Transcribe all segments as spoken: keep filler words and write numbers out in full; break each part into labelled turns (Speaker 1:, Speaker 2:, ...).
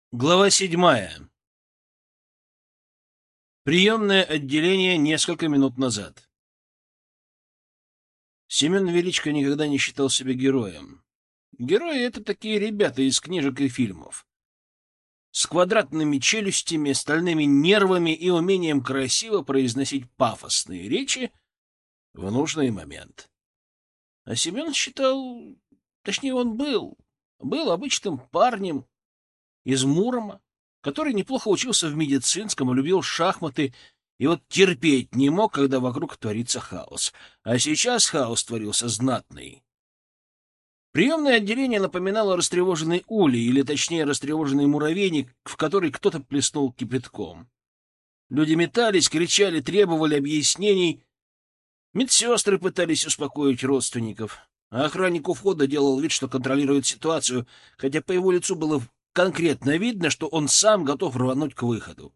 Speaker 1: Глава седьмая. Приемное отделение несколько минут назад. Семен Величко никогда не считал себя героем. Герои — это такие ребята из книжек и фильмов. С квадратными челюстями, стальными нервами и умением красиво произносить пафосные речи в нужный момент. А Семен считал, точнее, он был, был обычным парнем из Мурома, который неплохо учился в медицинском и любил шахматы, и вот терпеть не мог, когда вокруг творится хаос. А сейчас хаос творился знатный. Приемное отделение напоминало растревоженный улей, или точнее растревоженный муравейник, в который кто-то плеснул кипятком. Люди метались, кричали, требовали объяснений. Медсестры пытались успокоить родственников, а охранник у входа делал вид, что контролирует ситуацию, хотя по его лицу было конкретно видно, что он сам готов рвануть к выходу.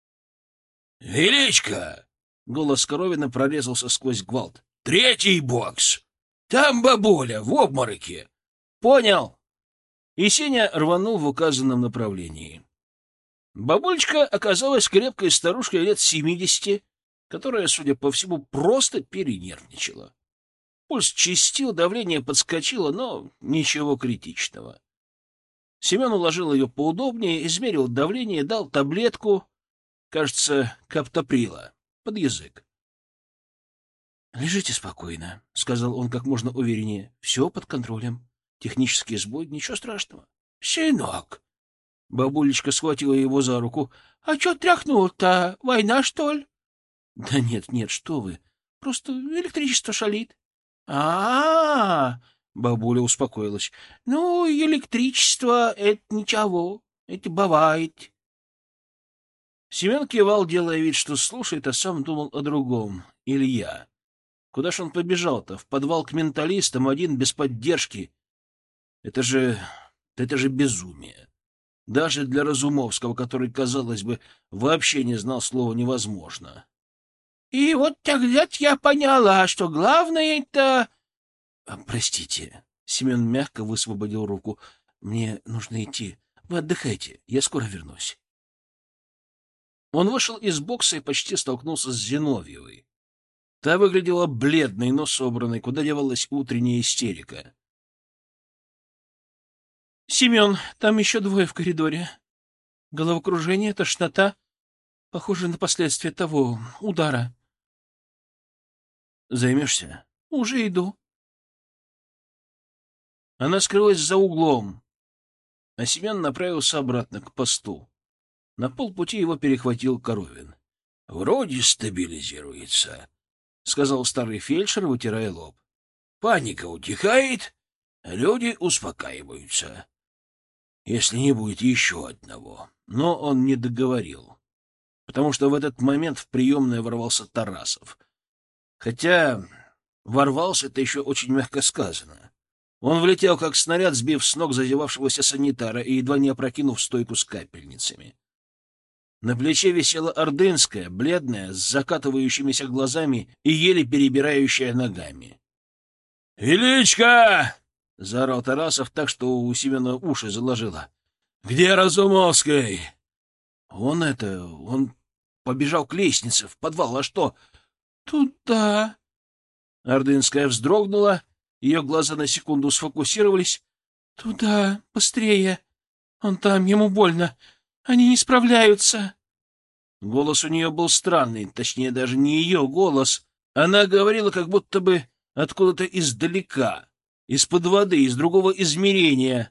Speaker 1: «Величко!» — голос Коровина прорезался сквозь гвалт. «Третий бокс! Там бабуля в обмороке!» «Понял!» И Сеня рванул в указанном направлении. Бабулечка оказалась крепкой старушкой лет семидесяти, которая, судя по всему, просто перенервничала. Пульс чистил, давление подскочило, но ничего критичного. Семен уложил ее поудобнее, измерил давление, дал таблетку, кажется, каптоприла, под язык. — Лежите спокойно, — сказал он как можно увереннее. — Все под контролем. Технический сбой, ничего страшного. — Сынок! — бабулечка схватила его за руку. — А что тряхнул-то? Война, что ли? — Да нет, нет, что вы. Просто электричество шалит. — А-а-а! Бабуля успокоилась. — Ну, электричество — это ничего, это бывает. Семен кивал, делая вид, что слушает, а сам думал о другом. Илья. Куда ж он побежал-то? В подвал к менталистам, один, без поддержки. Это же... это же безумие. Даже для Разумовского, который, казалось бы, вообще не знал слова «невозможно». — И вот тогда я поняла, что главное это... — Простите. Семен мягко высвободил руку. — Мне нужно идти. Вы отдыхайте, я скоро вернусь. Он вышел из бокса и почти столкнулся с Зиновьевой. Та выглядела бледной, но собранной, куда девалась утренняя истерика. — Семен, там еще двое в коридоре. Головокружение, тошнота. Похоже на последствия того удара. — Займешься? — Уже иду. Она скрылась за углом, а Семен направился обратно к посту. На полпути его перехватил Коровин. — Вроде стабилизируется, — сказал старый фельдшер, вытирая лоб. — Паника утихает, а люди успокаиваются. Если не будет еще одного. Но он не договорил, потому что в этот момент в приемную ворвался Тарасов. Хотя ворвался — это еще очень мягко сказано. Он влетел, как снаряд, сбив с ног зазевавшегося санитара и едва не опрокинув стойку с капельницами. На плече висела Ордынская, бледная, с закатывающимися глазами и еле перебирающая ногами. — Величко! — заорал Тарасов так, что у Семена уши заложило. — Где Разумовский? — Он это... он побежал к лестнице, в подвал, а что? — Туда. Ордынская вздрогнула, ее глаза на секунду сфокусировались. — Туда, быстрее. Он там, ему больно. Они не справляются. Голос у нее был странный, точнее, даже не ее голос. Она говорила как будто бы откуда-то издалека, из-под воды, из другого измерения.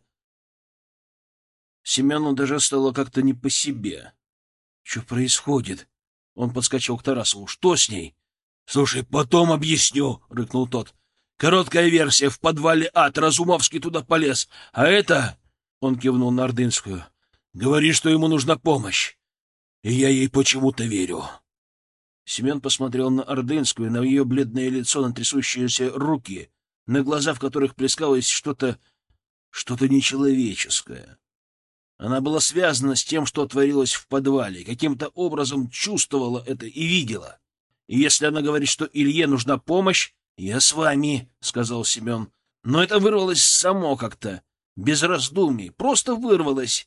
Speaker 1: Семену даже стало как-то не по себе. Что происходит? Он подскочил к Тарасову. Что с ней? — Слушай, потом объясню, — рыкнул тот. — Короткая версия. В подвале ад. Разумовский туда полез. А это... — он кивнул на Ордынскую. — Говори, что ему нужна помощь. И я ей почему-то верю. Семен посмотрел на Ордынскую, на ее бледное лицо, на трясущиеся руки, на глаза, в которых плескалось что-то... что-то нечеловеческое. Она была связана с тем, что творилось в подвале, каким-то образом чувствовала это и видела. И если она говорит, что Илье нужна помощь, я с вами, — сказал Семен. Но это вырвалось само как-то, без раздумий, просто вырвалось.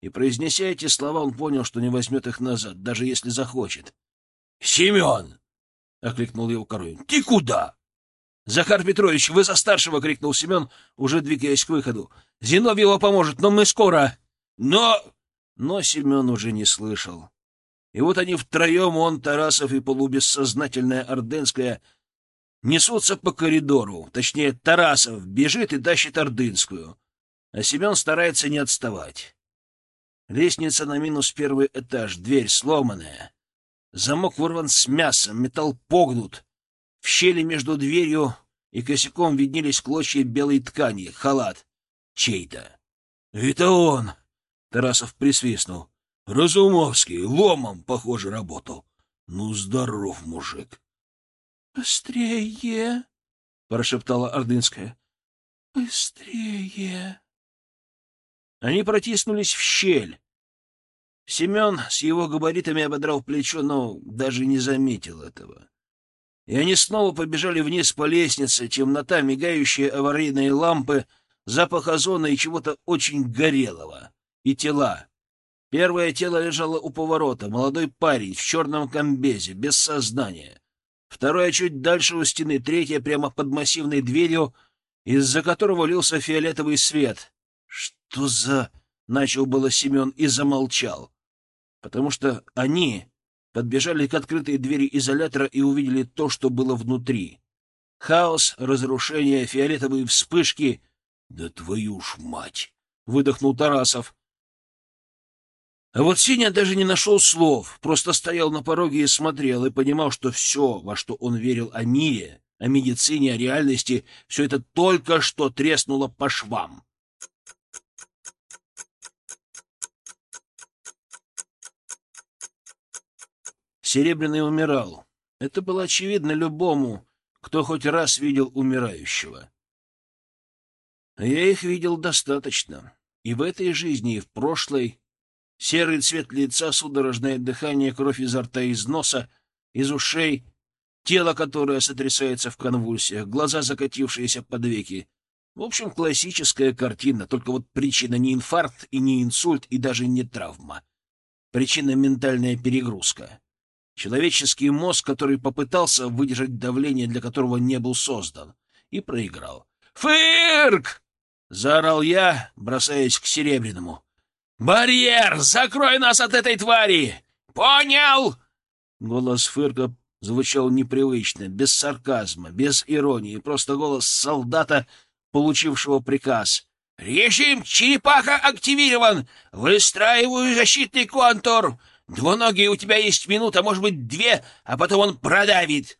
Speaker 1: И, произнеся эти слова, он понял, что не возьмет их назад, даже если захочет. — Семен! — окликнул его Коровин. — Ты куда? — Захар Петрович, вы за старшего! — крикнул Семен, уже двигаясь к выходу. — Зиновий его поможет, но мы скоро! — Но... Но Семен уже не слышал. И вот они втроем, он, Тарасов и полубессознательная Ордынская, несутся по коридору. Точнее, Тарасов бежит и тащит Ордынскую, а Семен старается не отставать. Лестница на минус первый этаж, дверь сломанная. Замок вырван с мясом, металл погнут. В щели между дверью и косяком виднелись клочья белой ткани, халат чей-то. — Это он! — Тарасов присвистнул. — Разумовский, ломом, похоже, работал. Ну, здоров мужик. — Быстрее! — прошептала Ордынская. — Быстрее! Они протиснулись в щель. Семен с его габаритами ободрал плечо, но даже не заметил этого. И они снова побежали вниз по лестнице, темнота, мигающие аварийные лампы, запах озона и чего-то очень горелого. И тела. Первое тело лежало у поворота, молодой парень в черном комбезе, без сознания. Второе чуть дальше у стены, третье прямо под массивной дверью, из-за которого лился фиолетовый свет. «Что за...» — начал было Семен и замолчал, потому что они подбежали к открытой двери изолятора и увидели то, что было внутри. Хаос, разрушение, фиолетовые вспышки. «Да твою ж мать!» — выдохнул Тарасов. А вот Сеня даже не нашел слов, просто стоял на пороге и смотрел, и понимал, что все, во что он верил о мире, о медицине, о реальности, все это только что треснуло по швам. Серебряный умирал. Это было очевидно любому, кто хоть раз видел умирающего. Я их видел достаточно. И в этой жизни, и в прошлой. Серый цвет лица, судорожное дыхание, кровь изо рта, из носа, из ушей, тело, которое сотрясается в конвульсиях, глаза, закатившиеся под веки. В общем, классическая картина, только вот причина не инфаркт и не инсульт, и даже не травма. Причина — ментальная перегрузка. Человеческий мозг, который попытался выдержать давление, для которого не был создан, и проиграл. «Фырк!» — заорал я, бросаясь к Серебряному. «Барьер! Закрой нас от этой твари! Понял?» Голос Фырка звучал непривычно, без сарказма, без иронии, просто голос солдата, получившего приказ. «Режим черепаха активирован! Выстраиваю защитный контур! Двуногий, у тебя есть минута, может быть, две, а потом он продавит!»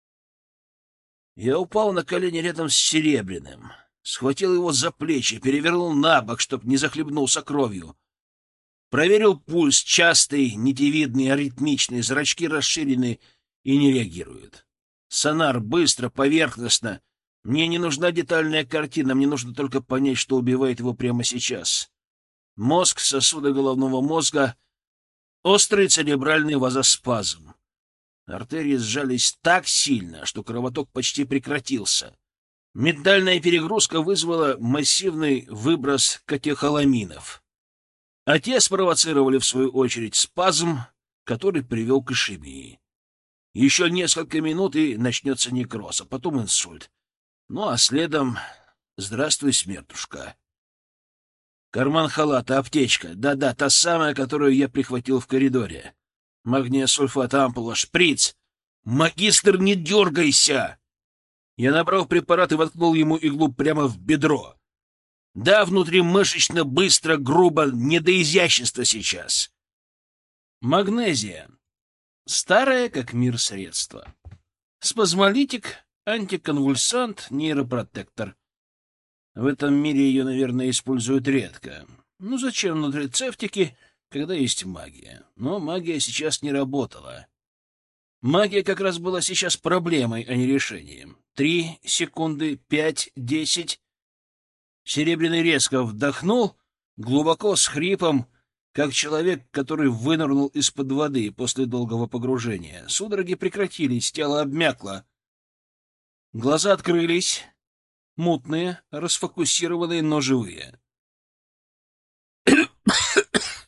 Speaker 1: Я упал на колени рядом с Серебряным, схватил его за плечи, перевернул на бок, чтоб не захлебнулся кровью. Проверил пульс, частый, нитевидный, аритмичный, зрачки расширены и не реагируют. Сонар быстро, поверхностно. Мне не нужна детальная картина, мне нужно только понять, что убивает его прямо сейчас. Мозг, сосуды головного мозга, острый церебральный вазоспазм. Артерии сжались так сильно, что кровоток почти прекратился. Ментальная перегрузка вызвала массивный выброс катехоламинов. А те спровоцировали, в свою очередь, спазм, который привел к ишемии. Еще несколько минут, и начнется некроз, а потом инсульт. Ну, а следом — здравствуй, смертушка. Карман халата, аптечка. Да-да, та самая, которую я прихватил в коридоре. Магния сульфат, ампула, шприц. «Магистр, не дергайся!» Я набрал препарат и воткнул ему иглу прямо в бедро. Да, внутримышечно, быстро, грубо, не до изящества сейчас. Магнезия. Старое, как мир, средство. Спазмолитик, антиконвульсант, нейропротектор. В этом мире ее, наверное, используют редко. Ну, зачем нутрицептики, когда есть магия? Но магия сейчас не работала. Магия как раз была сейчас проблемой, а не решением. Три секунды, пять, десять... Серебряный резко вдохнул, глубоко, с хрипом, как человек, который вынырнул из-под воды после долгого погружения. Судороги прекратились, тело обмякло. Глаза открылись, мутные, расфокусированные, но живые.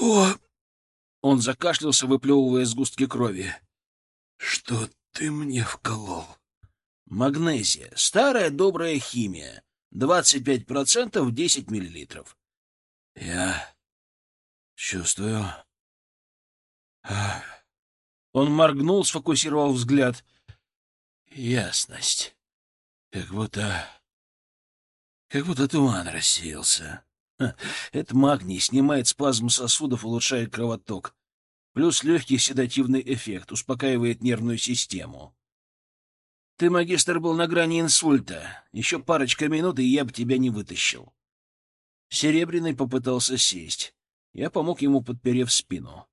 Speaker 2: «Что?»
Speaker 1: Он закашлялся, выплевывая сгустки крови.
Speaker 2: «Что ты мне вколол?»
Speaker 1: Магнезия. Старая добрая химия. двадцать пять процентов, десять миллилитров.
Speaker 2: «Я чувствую...»
Speaker 1: Он моргнул, сфокусировал взгляд.
Speaker 2: «Ясность. Как будто... как будто туман рассеялся».
Speaker 1: Ха, это магний, снимает спазм сосудов, улучшает кровоток. Плюс легкий седативный эффект, успокаивает нервную систему. Ты, магистр, был на грани инсульта. Еще парочка минут, и я бы тебя не вытащил. Серебряный попытался сесть. Я помог ему, подперев спину.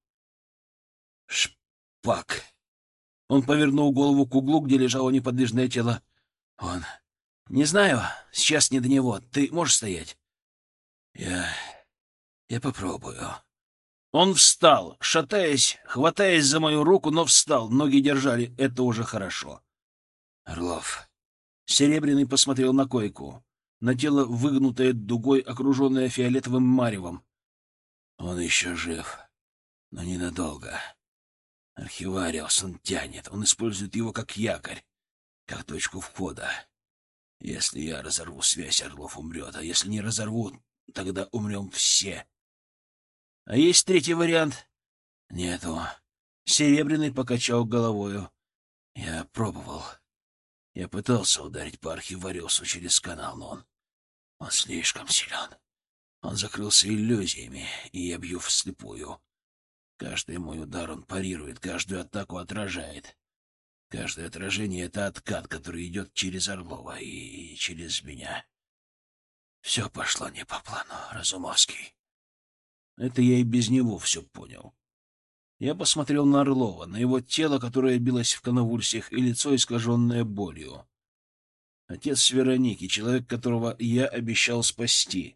Speaker 2: «Шпак!»
Speaker 1: Он повернул голову к углу, где лежало неподвижное тело.
Speaker 2: «Он...»
Speaker 1: «Не знаю, сейчас не до него. Ты можешь стоять?»
Speaker 2: «Я... я попробую».
Speaker 1: Он встал, шатаясь, хватаясь за мою руку, но встал. Ноги держали. Это уже хорошо.
Speaker 2: «Орлов...»
Speaker 1: Серебряный посмотрел на койку. На тело, выгнутое дугой, окруженное фиолетовым маревом.
Speaker 2: «Он еще жив, но ненадолго. Архивариус он тянет. Он использует его как якорь, как точку входа. Если я разорву связь, Орлов умрет, а если не разорву, тогда умрем все».
Speaker 1: А есть третий вариант?
Speaker 2: «Нету».
Speaker 1: Серебряный покачал головою.
Speaker 2: «Я пробовал. Я пытался ударить по архивариусу через канал, но он... он слишком силен. Он закрылся иллюзиями, и я бью вслепую. Каждый мой удар он парирует, каждую атаку отражает. Каждое отражение — это откат, который идет через Орлова и через меня. Все пошло не по плану, Разумовский».
Speaker 1: Это я и без него все понял. Я посмотрел на Орлова, на его тело, которое билось в конвульсиях, и лицо, искаженное болью. Отец Вероники, человек, которого я обещал спасти.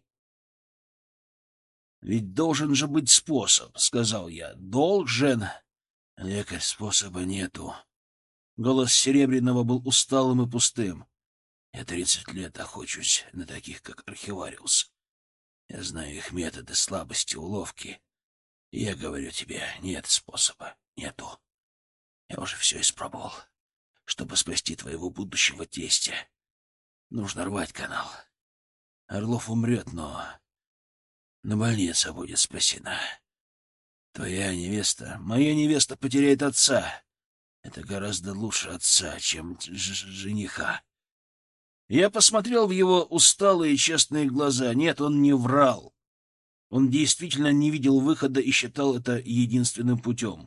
Speaker 1: «Ведь должен же быть способ», — сказал я. «Должен».
Speaker 2: «Лекарь, способа нету».
Speaker 1: Голос Серебряного был усталым и пустым.
Speaker 2: «Я тридцать лет охочусь на таких, как Архивариус. Я знаю их методы, слабости, уловки. И я говорю тебе, нет способа, нету. Я уже все испробовал. Чтобы спасти твоего будущего тестя, нужно рвать канал. Орлов умрет, но... но больница будет спасена. Твоя невеста, моя невеста потеряет отца. Это гораздо лучше отца, чем жениха».
Speaker 1: Я посмотрел в его усталые честные глаза. Нет, он не врал. Он действительно не видел выхода и считал это единственным путем.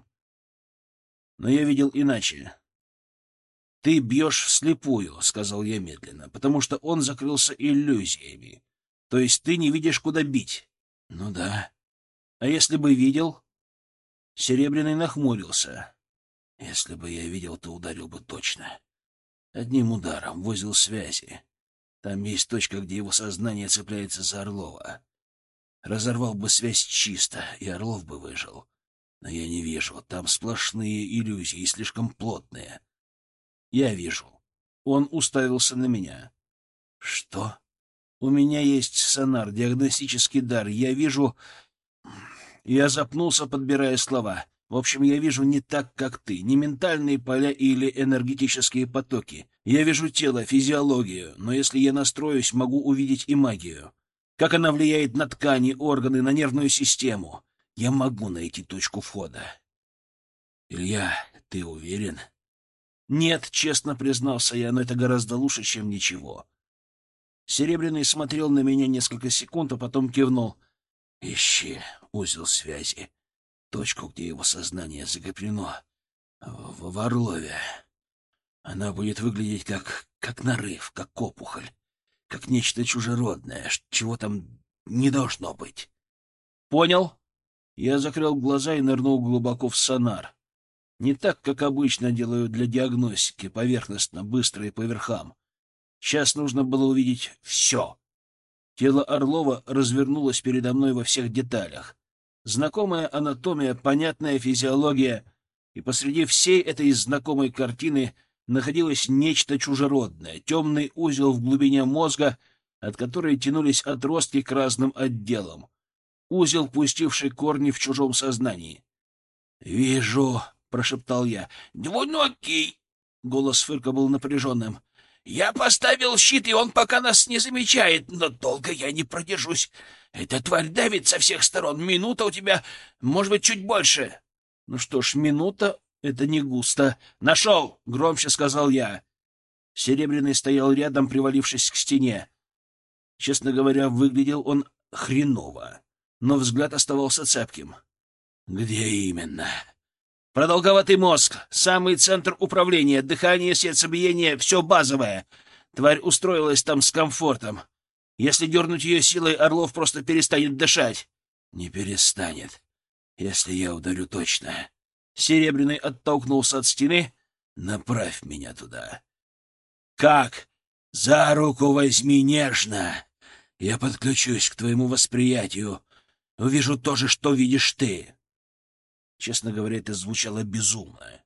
Speaker 1: Но я видел иначе. «Ты бьешь вслепую», — сказал я медленно, — «потому что он закрылся иллюзиями. То есть ты не видишь, куда бить».
Speaker 2: «Ну да».
Speaker 1: «А если бы видел?» Серебряный нахмурился.
Speaker 2: «Если бы я видел, то ударил бы точно. Одним ударом, в узел связи. Там есть точка, где его сознание цепляется за Орлова. Разорвал бы связь чисто, и Орлов бы выжил. Но я не вижу. Там сплошные иллюзии, слишком плотные».
Speaker 1: «Я вижу». Он уставился на меня.
Speaker 2: «Что?»
Speaker 1: «У меня есть сонар, диагностический дар. Я вижу...» Я запнулся, подбирая слова. В общем, я вижу не так, как ты. Не ментальные поля или энергетические потоки. Я вижу тело, физиологию. Но если я настроюсь, могу увидеть и магию. Как она влияет на ткани, органы, на нервную систему. Я могу найти точку входа».
Speaker 2: «Илья, ты уверен?»
Speaker 1: «Нет», — честно признался я, — «но это гораздо лучше, чем ничего». Серебряный смотрел на меня несколько секунд, а потом кивнул.
Speaker 2: «Ищи узел связи, точку, где его сознание закреплено в, в Орлове. Она будет выглядеть как, как нарыв, как опухоль, как нечто чужеродное, чего там не должно быть».
Speaker 1: «Понял». Я закрыл глаза и нырнул глубоко в сонар. Не так, как обычно делаю для диагностики, поверхностно, быстро и по верхам. Сейчас нужно было увидеть все. Тело Орлова развернулось передо мной во всех деталях. Знакомая анатомия, понятная физиология, и посреди всей этой знакомой картины находилось нечто чужеродное, темный узел в глубине мозга, от которой тянулись отростки к разным отделам. узел, пустивший корни в чужом сознании. — Вижу, — прошептал я. — Двуногий! — голос Фырка был напряженным. — Я поставил щит, и он пока нас не замечает, но долго я не продержусь. Эта тварь давит со всех сторон. Минута у тебя, может быть, чуть больше. Ну что ж, минута — это не густо. — Нашел! — громче сказал я. Серебряный стоял рядом, привалившись к стене. Честно говоря, выглядел он хреново, но взгляд оставался цепким. — Где именно? — Продолговатый мозг, самый центр управления, дыхание, сердцебиение — все базовое. Тварь устроилась там с комфортом. Если дернуть ее силой, Орлов просто перестанет дышать. — Не перестанет, если я ударю точно. Серебряный оттолкнулся от стены. — Направь меня туда. — Как? — За руку возьми нежно. Я подключусь к твоему восприятию. Увижу то же, что видишь ты. Честно говоря, это звучало безумно.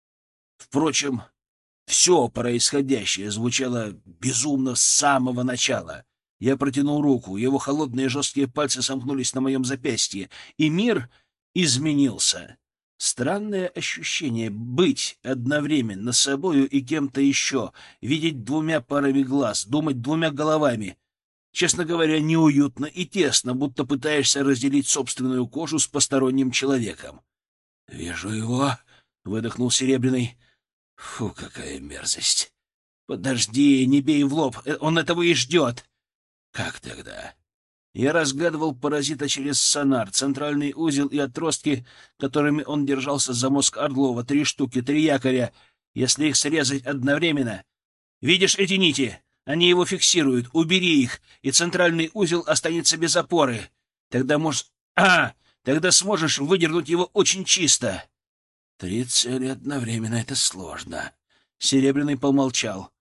Speaker 1: Впрочем, все происходящее звучало безумно с самого начала. Я протянул руку, его холодные жесткие пальцы сомкнулись на моем запястье, и мир изменился. Странное ощущение — быть одновременно собою и кем-то еще, видеть двумя парами глаз, думать двумя головами. Честно говоря, неуютно и тесно, будто пытаешься разделить собственную кожу с посторонним человеком. — Вижу его, — выдохнул Серебряный. — Фу, какая мерзость! — Подожди, не бей в лоб, он этого и ждет. — Как тогда? Я разглядывал паразита через сонар, центральный узел и отростки, которыми он держался за мозг Орлова. Три штуки, три якоря. Если их срезать одновременно... Видишь эти нити? Они его фиксируют. Убери их, и центральный узел останется без опоры. Тогда можешь... А! Тогда сможешь выдернуть его очень чисто. Три цели одновременно — это сложно. Серебряный помолчал.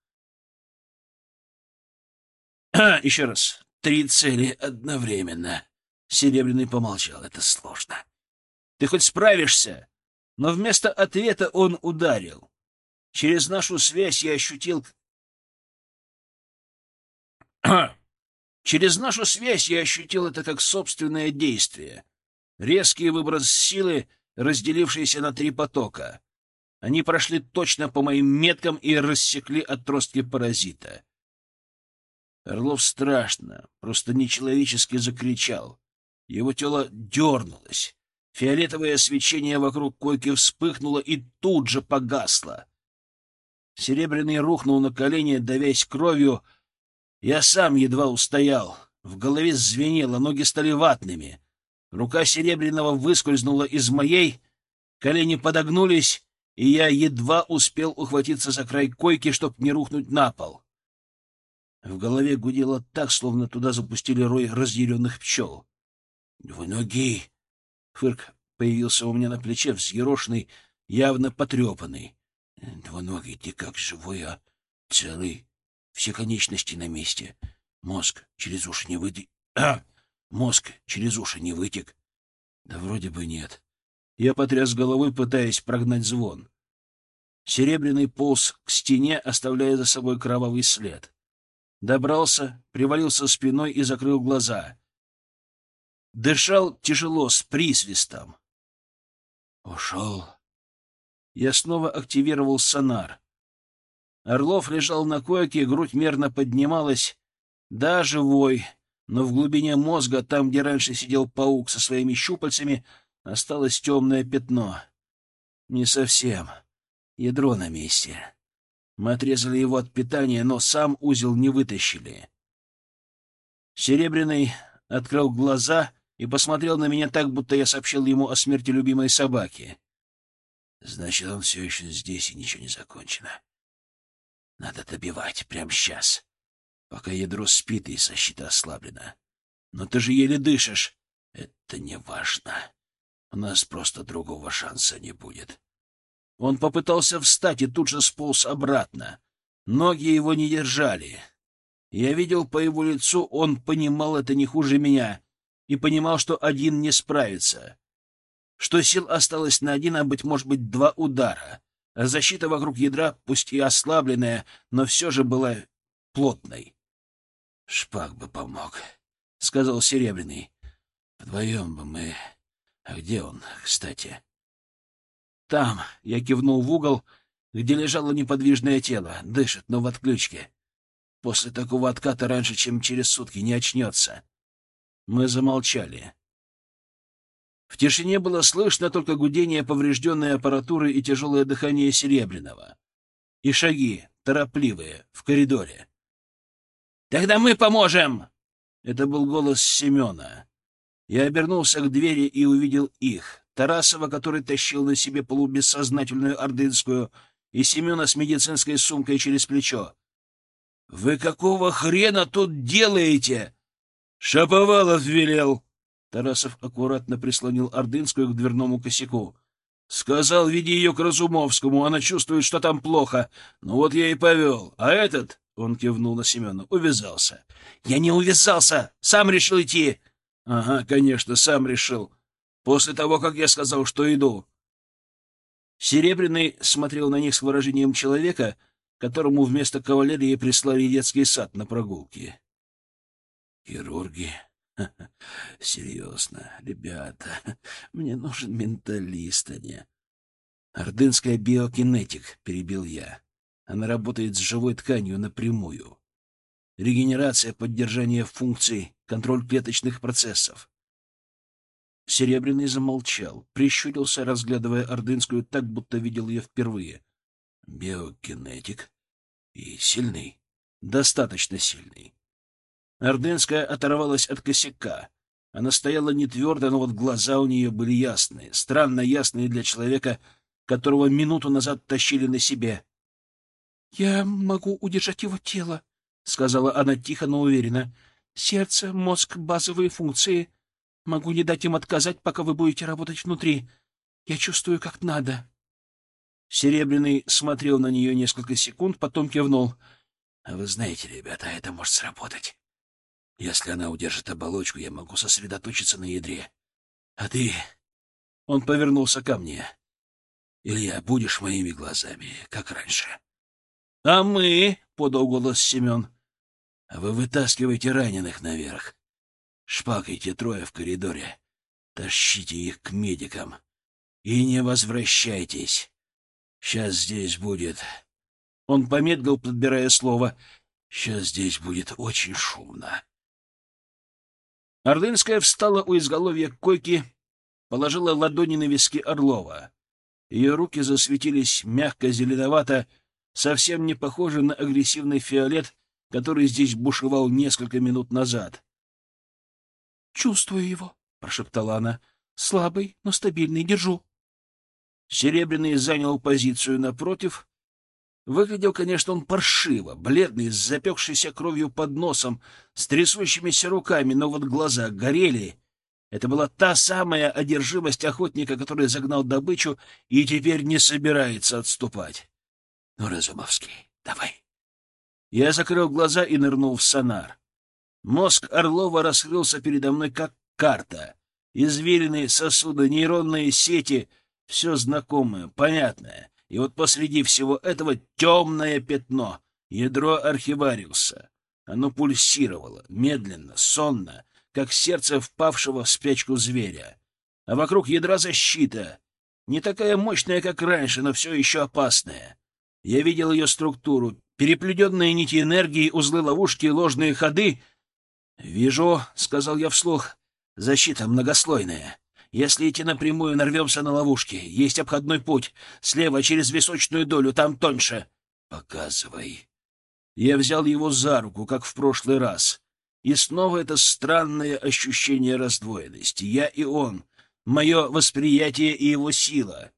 Speaker 1: А, еще раз. Три цели одновременно. Серебряный помолчал. Это сложно. Ты хоть справишься? Но вместо ответа он ударил. Через нашу связь я ощутил... Через нашу связь я ощутил это как собственное действие. Резкий выброс силы, разделившийся на три потока. Они прошли точно по моим меткам и рассекли отростки паразита. Орлов страшно, просто нечеловечески закричал. Его тело дернулось. Фиолетовое свечение вокруг койки вспыхнуло и тут же погасло. Серебряный рухнул на колени, давясь кровью. Я сам едва устоял. В голове звенело, ноги стали ватными. Рука Серебряного выскользнула из моей, колени подогнулись, и я едва успел ухватиться за край койки, чтобы не рухнуть на пол. В голове гудело так, словно туда запустили рой разъяренных пчел. — Двуногий! — Фырк появился у меня на плече, взъерошенный, явно потрепанный. — Двуногий, ты как живой, а? Целый. Все конечности на месте. Мозг через уши не вытек. А! Мозг через уши не вытек. Да вроде бы нет. Я потряс головой, пытаясь прогнать звон. Серебряный полз к стене, оставляя за собой кровавый след. Добрался, привалился спиной и закрыл глаза. Дышал тяжело, с присвистом. Ушел. Я снова активировал сонар. Орлов лежал на койке, грудь мерно поднималась. Да, живой, но в глубине мозга, там, где раньше сидел паук со своими щупальцами, осталось темное пятно. Не совсем. Ядро на месте. Мы отрезали его от питания, но сам узел не вытащили. Серебряный открыл глаза и посмотрел на меня так, будто я сообщил ему о смерти любимой собаки. Значит, он все еще здесь, и ничего не закончено. Надо добивать прямо сейчас, пока ядро спит и защита ослаблена. Но ты же еле дышишь. Это не важно. У нас просто другого шанса не будет. Он попытался встать и тут же сполз обратно. Ноги его не держали. Я видел по его лицу, он понимал это не хуже меня и понимал, что один не справится. Что сил осталось на один, а, быть может быть, два удара. А защита вокруг ядра, пусть и ослабленная, но все же была плотной. — Шпаг бы помог, — сказал Серебряный. — В
Speaker 2: Вдвоем бы мы... А где он, кстати?
Speaker 1: Там, я кивнул в угол, где лежало неподвижное тело, дышит, но в отключке. После такого отката раньше, чем через сутки, не очнется. Мы замолчали. В тишине было слышно только гудение поврежденной аппаратуры и тяжелое дыхание Серебряного. И шаги, торопливые, в коридоре. «Тогда мы поможем!» Это был голос Семена. Я обернулся к двери и увидел их. Тарасова, который тащил на себе полубессознательную ордынскую, и Семена с медицинской сумкой через плечо. «Вы какого хрена тут делаете?» «Шаповалов велел!» Тарасов аккуратно прислонил ордынскую к дверному косяку. «Сказал, веди ее к Разумовскому, она чувствует, что там плохо. Ну вот я и повел. А этот...» — он кивнул на Семена. «Увязался». «Я не увязался! Сам решил идти!» «Ага, конечно, сам решил. После того, как я сказал, что иду». Серебряный смотрел на них с выражением человека, которому вместо кавалерии прислали детский сад на прогулки. «Хирурги? Серьезно, ребята, мне нужен менталист, а не...» «Ордынская биокинетик», — перебил я. «Она работает с живой тканью напрямую. Регенерация, поддержание функций, контроль клеточных процессов». Серебряный замолчал, прищурился, разглядывая ордынскую так, будто видел ее впервые. «Биокинетик? И сильный?» «Достаточно сильный». Ордынская оторвалась от косяка. Она стояла не твердо, но вот глаза у нее были ясные, странно ясные для человека, которого минуту назад тащили на себе. — Я могу удержать его тело, — сказала она тихо, но уверенно. — Сердце, мозг, базовые функции. Могу не дать им отказать, пока вы будете работать внутри. Я чувствую, как надо. Серебряный смотрел на нее несколько секунд, потом кивнул. — А вы знаете, ребята, это может сработать. Если она удержит оболочку, я могу сосредоточиться на ядре. А ты... Он повернулся ко мне. Илья, будешь моими глазами, как раньше. — А мы, — подал голос Семен, — вы вытаскивайте раненых наверх. Шпакайте трое в коридоре. Тащите их к медикам. И не возвращайтесь. Сейчас здесь будет... Он помедлил, подбирая слово. Сейчас здесь будет очень шумно. Ордынская встала у изголовья койки, положила ладони на виски Орлова. Ее руки засветились мягко-зеленовато, совсем не похоже на агрессивный фиолет, который здесь бушевал несколько минут назад. — Чувствую его, — прошептала она. — Слабый, но стабильный. Держу. Серебряный занял позицию напротив. Выглядел, конечно, он паршиво, бледный, с запекшейся кровью под носом, с трясущимися руками, но вот глаза горели. Это была та самая одержимость охотника, который загнал добычу и теперь не собирается отступать. — Ну, Разумовский, давай. Я закрыл глаза и нырнул в сонар. Мозг Орлова раскрылся передо мной как карта. Извилины, сосуды, нейронные сети — все знакомое, понятное. И вот посреди всего этого темное пятно, ядро архивариуса. Оно пульсировало, медленно, сонно, как сердце впавшего в спячку зверя. А вокруг ядра защита, не такая мощная, как раньше, но все еще опасная. Я видел ее структуру, переплетенные нити энергии, узлы ловушки, ложные ходы. — Вижу, — сказал я вслух, — защита многослойная. Если идти напрямую, нарвемся на ловушки. Есть обходной путь. Слева через височную долю, там тоньше. — Показывай. Я взял его за руку, как в прошлый раз. И снова это странное ощущение раздвоенности. Я и он. Мое восприятие и его сила.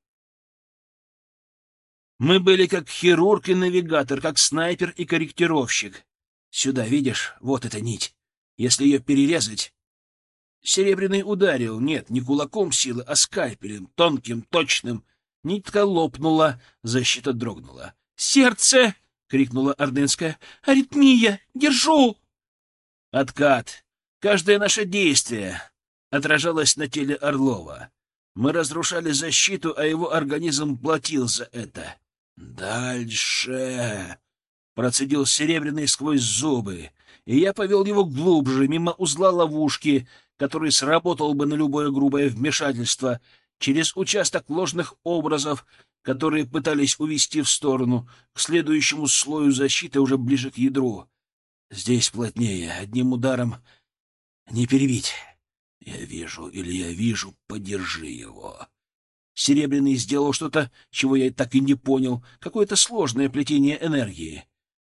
Speaker 1: Мы были как хирург и навигатор, как снайпер и корректировщик. Сюда, видишь? Вот эта нить. Если ее перерезать... Серебряный ударил, нет, не кулаком силы, а скальпелем, тонким, точным. Нитка лопнула, защита дрогнула. «Сердце!» — крикнула Ордынская. «Аритмия! Держу!» Откат. Каждое наше действие отражалось на теле Орлова. Мы разрушали защиту, а его организм платил за это. «Дальше!» — процедил Серебряный сквозь зубы, и я повел его глубже, мимо узла ловушки, который сработал бы на любое грубое вмешательство, через участок ложных образов, которые пытались увести в сторону, к следующему слою защиты уже ближе к ядру. Здесь плотнее, одним ударом не перебить. Я вижу, или я вижу, подержи его. Серебряный сделал что-то, чего я так и не понял, какое-то сложное плетение энергии.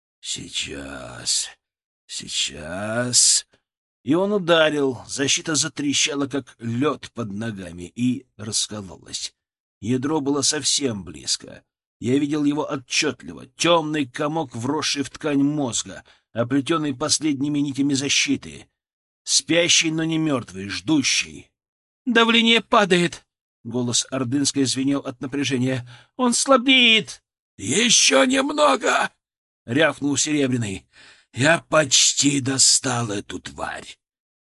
Speaker 1: Сейчас, сейчас... И он ударил, защита затрещала, как лед под ногами, и раскололась. Ядро было совсем близко. Я видел его отчетливо. Темный комок, вросший в ткань мозга, оплетенный последними нитями защиты. Спящий, но не мертвый, ждущий. «Давление падает!» — голос Ордынской звенел от напряжения. «Он слабеет!»
Speaker 2: «Еще немного!»
Speaker 1: — рявкнул Серебряный.
Speaker 2: «Я почти достал эту тварь!»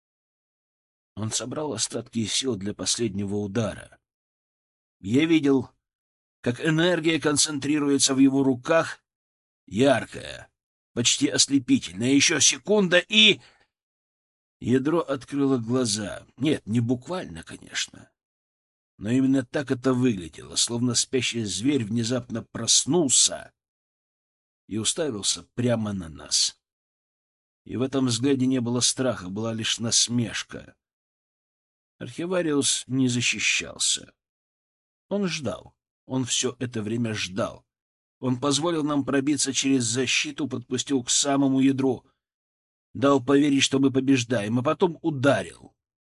Speaker 1: Он собрал остатки сил для последнего удара. Я видел, как энергия концентрируется в его руках, яркая, почти ослепительная. Еще секунда, и... Ядро открыло глаза. Нет, не буквально, конечно. Но именно так это выглядело, словно спящий зверь внезапно проснулся и уставился прямо на нас. И в этом взгляде не было страха, была лишь насмешка. Архивариус не защищался. Он ждал. Он все это время ждал. Он позволил нам пробиться через защиту, подпустил к самому ядру. Дал поверить, что мы побеждаем, а потом ударил.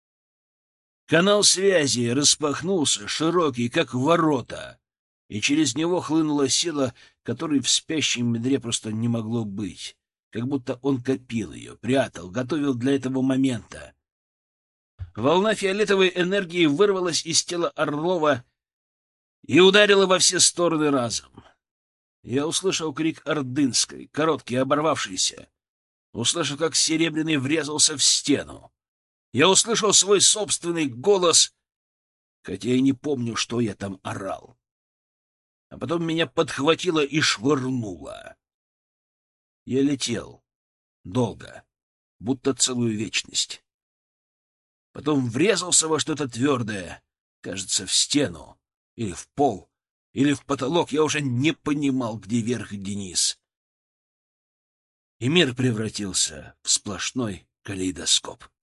Speaker 1: Канал связи распахнулся, широкий, как ворота, и через него хлынула сила, которой в спящем ядре просто не могло быть. Как будто он копил ее, прятал, готовил для этого момента. Волна фиолетовой энергии вырвалась из тела Орлова и ударила во все стороны разом. Я услышал крик Ордынской, короткий, оборвавшийся. Услышал, как Серебряный врезался в стену. Я услышал свой собственный голос, хотя и не помню, что я там орал. А потом меня подхватило и швырнуло. Я летел. Долго. Будто целую вечность. Потом врезался во что-то твердое, кажется, в стену, или в пол, или в потолок. Я уже не понимал, где верх и где низ. И мир превратился в сплошной калейдоскоп.